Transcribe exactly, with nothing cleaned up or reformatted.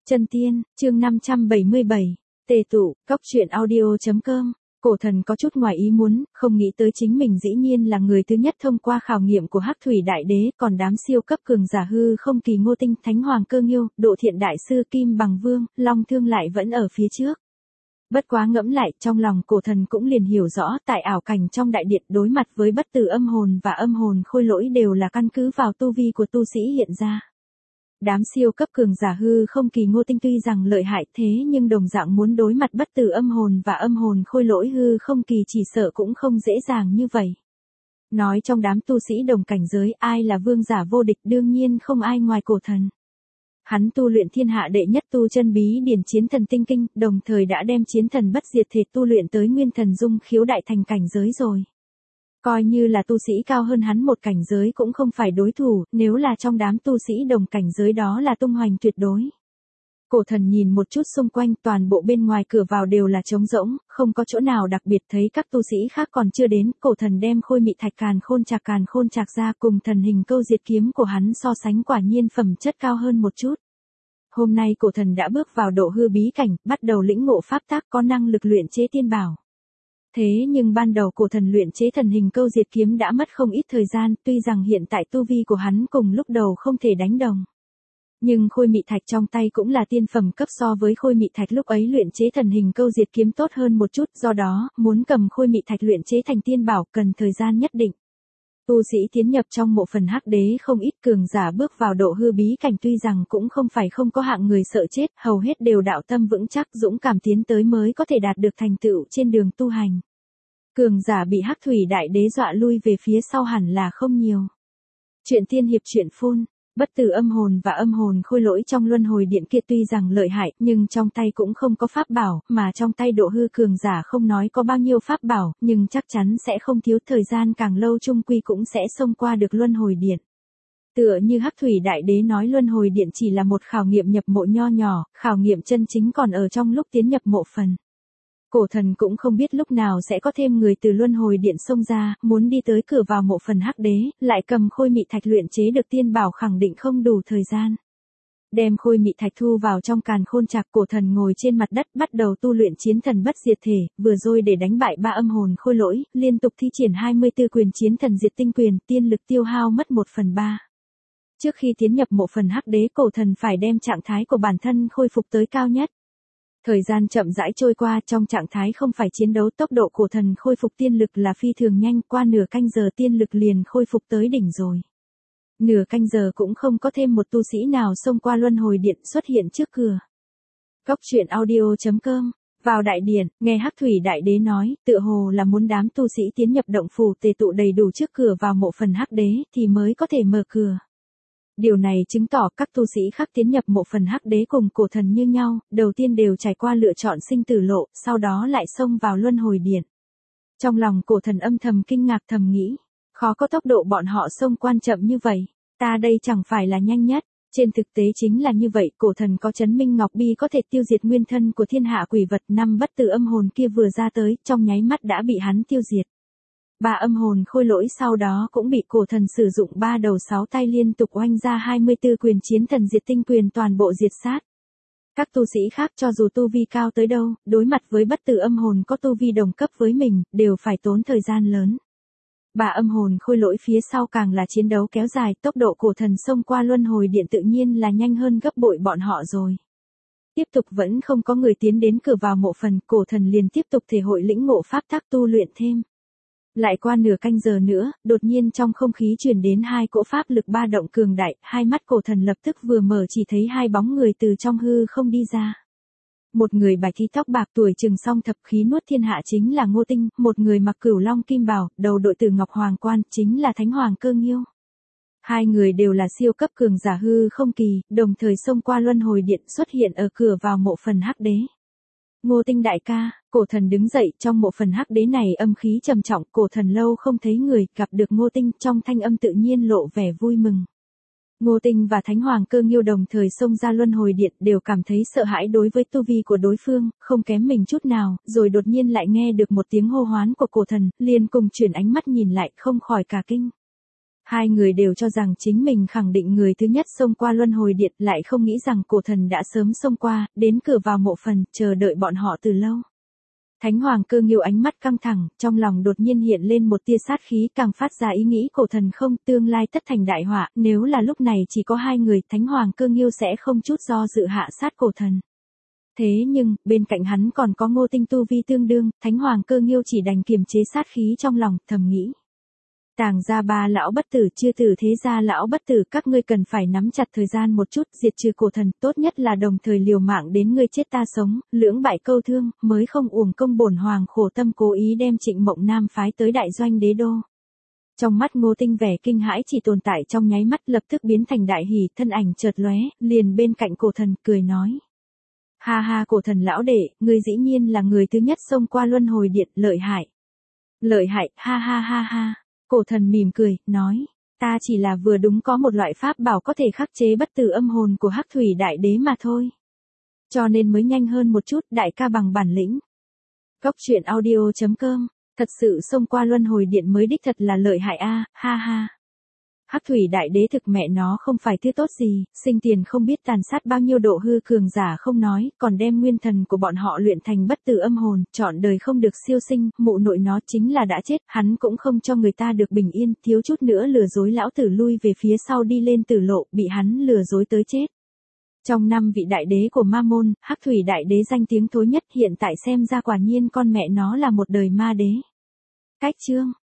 Chân tiên, chương năm trăm bảy mươi bảy, tề tụ, cóc truyện audio chấm com. Cổ thần có chút ngoài ý muốn, không nghĩ tới chính mình dĩ nhiên là người thứ nhất thông qua khảo nghiệm của Hắc Thủy Đại Đế, còn đám siêu cấp cường giả hư không kỳ Ngô Tinh, Thánh Hoàng Cơ Nghiêu, Độ Thiện Đại Sư Kim Bằng Vương, Long Thương lại vẫn ở phía trước. Bất quá ngẫm lại, trong lòng cổ thần cũng liền hiểu rõ, tại ảo cảnh trong đại điện đối mặt với bất tử âm hồn và âm hồn khôi lỗi đều là căn cứ vào tu vi của tu sĩ hiện ra. Đám siêu cấp cường giả hư không kỳ Ngô Tinh tuy rằng lợi hại thế nhưng đồng dạng muốn đối mặt bất tử âm hồn và âm hồn khôi lỗi hư không kỳ chỉ sợ cũng không dễ dàng như vậy. Nói trong đám tu sĩ đồng cảnh giới ai là vương giả vô địch, đương nhiên không ai ngoài cổ thần. Hắn tu luyện thiên hạ đệ nhất tu chân bí điển chiến thần tinh kinh, đồng thời đã đem chiến thần bất diệt thể tu luyện tới nguyên thần dung khiếu đại thành cảnh giới rồi. Coi như là tu sĩ cao hơn hắn một cảnh giới cũng không phải đối thủ, nếu là trong đám tu sĩ đồng cảnh giới đó là tung hoành tuyệt đối. Cổ thần nhìn một chút xung quanh, toàn bộ bên ngoài cửa vào đều là trống rỗng, không có chỗ nào đặc biệt, thấy các tu sĩ khác còn chưa đến, cổ thần đem khôi mị thạch càn khôn trạc càn khôn trạc ra, cùng thần hình câu diệt kiếm của hắn so sánh quả nhiên phẩm chất cao hơn một chút. Hôm nay cổ thần đã bước vào độ hư bí cảnh, bắt đầu lĩnh ngộ pháp tác có năng lực luyện chế tiên bảo. Thế nhưng ban đầu cổ thần luyện chế thần hình câu diệt kiếm đã mất không ít thời gian, tuy rằng hiện tại tu vi của hắn cùng lúc đầu không thể đánh đồng. Nhưng khôi mị thạch trong tay cũng là tiên phẩm cấp, so với khôi mị thạch lúc ấy luyện chế thần hình câu diệt kiếm tốt hơn một chút, do đó, muốn cầm khôi mị thạch luyện chế thành tiên bảo cần thời gian nhất định. Tu sĩ tiến nhập trong mộ phần hắc đế không ít, cường giả bước vào độ hư bí cảnh tuy rằng cũng không phải không có hạng người sợ chết, hầu hết đều đạo tâm vững chắc, dũng cảm tiến tới mới có thể đạt được thành tựu trên đường tu hành. Cường giả bị Hắc Thủy Đại Đế dọa lui về phía sau hẳn là không nhiều. Chuyện tiên hiệp truyện phun, bất tử âm hồn và âm hồn khôi lỗi trong luân hồi điện kia tuy rằng lợi hại, nhưng trong tay cũng không có pháp bảo, mà trong tay độ hư cường giả không nói có bao nhiêu pháp bảo, nhưng chắc chắn sẽ không thiếu, thời gian càng lâu chung quy cũng sẽ xông qua được luân hồi điện. Tựa như Hắc Thủy Đại Đế nói, luân hồi điện chỉ là một khảo nghiệm nhập mộ nho nhỏ, khảo nghiệm chân chính còn ở trong lúc tiến nhập mộ phần. Cổ thần cũng không biết lúc nào sẽ có thêm người từ luân hồi điện xông ra, muốn đi tới cửa vào mộ phần hắc đế, lại cầm khôi mị thạch luyện chế được tiên bảo khẳng định không đủ thời gian. Đem khôi mị thạch thu vào trong càn khôn trạc, cổ thần ngồi trên mặt đất bắt đầu tu luyện chiến thần bất diệt thể, vừa rồi để đánh bại ba âm hồn khôi lỗi, liên tục thi triển hai mươi tư quyền chiến thần diệt tinh quyền, tiên lực tiêu hao mất một phần ba. Trước khi tiến nhập mộ phần hắc đế, cổ thần phải đem trạng thái của bản thân khôi phục tới cao nhất. Thời gian chậm rãi trôi qua, trong trạng thái không phải chiến đấu, tốc độ cổ thần khôi phục tiên lực là phi thường nhanh, qua nửa canh giờ tiên lực liền khôi phục tới đỉnh rồi. Nửa canh giờ cũng không có thêm một tu sĩ nào xông qua luân hồi điện xuất hiện trước cửa. Cóc truyện audio chấm com. Vào đại điện, nghe Hắc Thủy Đại Đế nói, tựa hồ là muốn đám tu sĩ tiến nhập động phủ tề tụ đầy đủ trước cửa vào mộ phần hắc đế thì mới có thể mở cửa. Điều này chứng tỏ các tu sĩ khác tiến nhập mộ phần hắc đế cùng cổ thần như nhau, đầu tiên đều trải qua lựa chọn sinh tử lộ, sau đó lại xông vào luân hồi điện. Trong lòng cổ thần âm thầm kinh ngạc, thầm nghĩ, khó có tốc độ bọn họ xông quan chậm như vậy, ta đây chẳng phải là nhanh nhất. Trên thực tế chính là như vậy, cổ thần có chấn minh ngọc bi có thể tiêu diệt nguyên thân của thiên hạ quỷ vật, năm bất tử âm hồn kia vừa ra tới, trong nháy mắt đã bị hắn tiêu diệt. Ba âm hồn khôi lỗi sau đó cũng bị cổ thần sử dụng ba đầu sáu tay liên tục oanh ra hai mươi tư quyền chiến thần diệt tinh quyền toàn bộ diệt sát. Các tu sĩ khác cho dù tu vi cao tới đâu, đối mặt với bất tử âm hồn có tu vi đồng cấp với mình, đều phải tốn thời gian lớn. Ba âm hồn khôi lỗi phía sau càng là chiến đấu kéo dài, tốc độ cổ thần xông qua luân hồi điện tự nhiên là nhanh hơn gấp bội bọn họ rồi. Tiếp tục vẫn không có người tiến đến cửa vào mộ phần, cổ thần liền tiếp tục thể hội lĩnh ngộ pháp tác tu luyện thêm. Lại qua nửa canh giờ nữa, đột nhiên trong không khí truyền đến hai cỗ pháp lực ba động cường đại, hai mắt cổ thần lập tức vừa mở chỉ thấy hai bóng người từ trong hư không đi ra. Một người bạch y tóc bạc tuổi chừng song thập khí nuốt thiên hạ chính là Ngô Tinh, một người mặc cửu long kim bào, đầu đội tử ngọc hoàng quan chính là Thánh Hoàng Cơ Nghiêu. Hai người đều là siêu cấp cường giả hư không kỳ, đồng thời xông qua luân hồi điện xuất hiện ở cửa vào mộ phần hắc đế. Ngô Tinh đại ca, cổ thần đứng dậy, trong mộ phần hắc đế này âm khí trầm trọng, cổ thần lâu không thấy người, gặp được Ngô Tinh, trong thanh âm tự nhiên lộ vẻ vui mừng. Ngô Tinh và Thánh Hoàng Cơ Nghiêu đồng thời xông ra luân hồi điện, đều cảm thấy sợ hãi đối với tu vi của đối phương, không kém mình chút nào, rồi đột nhiên lại nghe được một tiếng hô hoán của cổ thần, liền cùng chuyển ánh mắt nhìn lại, không khỏi cả kinh. Hai người đều cho rằng chính mình khẳng định người thứ nhất xông qua luân hồi điện, lại không nghĩ rằng cổ thần đã sớm xông qua, đến cửa vào mộ phần, chờ đợi bọn họ từ lâu. Thánh Hoàng Cơ Nghiêu ánh mắt căng thẳng, trong lòng đột nhiên hiện lên một tia sát khí, càng phát ra ý nghĩ cổ thần không, tương lai tất thành đại họa, nếu là lúc này chỉ có hai người, Thánh Hoàng Cơ Nghiêu sẽ không chút do dự hạ sát cổ thần. Thế nhưng, bên cạnh hắn còn có Ngô Tinh tu vi tương đương, Thánh Hoàng Cơ Nghiêu chỉ đành kiềm chế sát khí trong lòng, thầm nghĩ. Tàng gia ba lão bất tử, chưa tử thế gia lão bất tử, các ngươi cần phải nắm chặt thời gian một chút, diệt trừ cổ thần, tốt nhất là đồng thời liều mạng đến ngươi chết ta sống, lưỡng bại câu thương, mới không uổng công bổn hoàng khổ tâm cố ý đem Trịnh Mộng Nam phái tới đại doanh đế đô. Trong mắt Ngô Tinh vẻ kinh hãi chỉ tồn tại trong nháy mắt, lập tức biến thành đại hỉ, thân ảnh chợt lóe, liền bên cạnh cổ thần, cười nói. Ha ha, cổ thần lão đệ, ngươi dĩ nhiên là người thứ nhất xông qua luân hồi điện, lợi hại. Lợi hại, ha ha ha ha. Cổ thần mỉm cười, nói, ta chỉ là vừa đúng có một loại pháp bảo có thể khắc chế bất tử âm hồn của Hắc Thủy Đại Đế mà thôi. Cho nên mới nhanh hơn một chút, đại ca bằng bản lĩnh. Cốc truyện audio chấm com, thật sự xông qua luân hồi điện mới đích thật là lợi hại a, ha ha. Hắc Thủy Đại Đế thực mẹ nó không phải thứ tốt gì, sinh tiền không biết tàn sát bao nhiêu độ hư cường giả không nói, còn đem nguyên thần của bọn họ luyện thành bất tử âm hồn, trọn đời không được siêu sinh, mụ nội nó chính là đã chết, hắn cũng không cho người ta được bình yên, thiếu chút nữa lừa dối lão tử lui về phía sau đi lên tử lộ, bị hắn lừa dối tới chết. Trong năm vị đại đế của Ma Môn, Hắc Thủy Đại Đế danh tiếng thối nhất, hiện tại xem ra quả nhiên con mẹ nó là một đời ma đế. Cách chương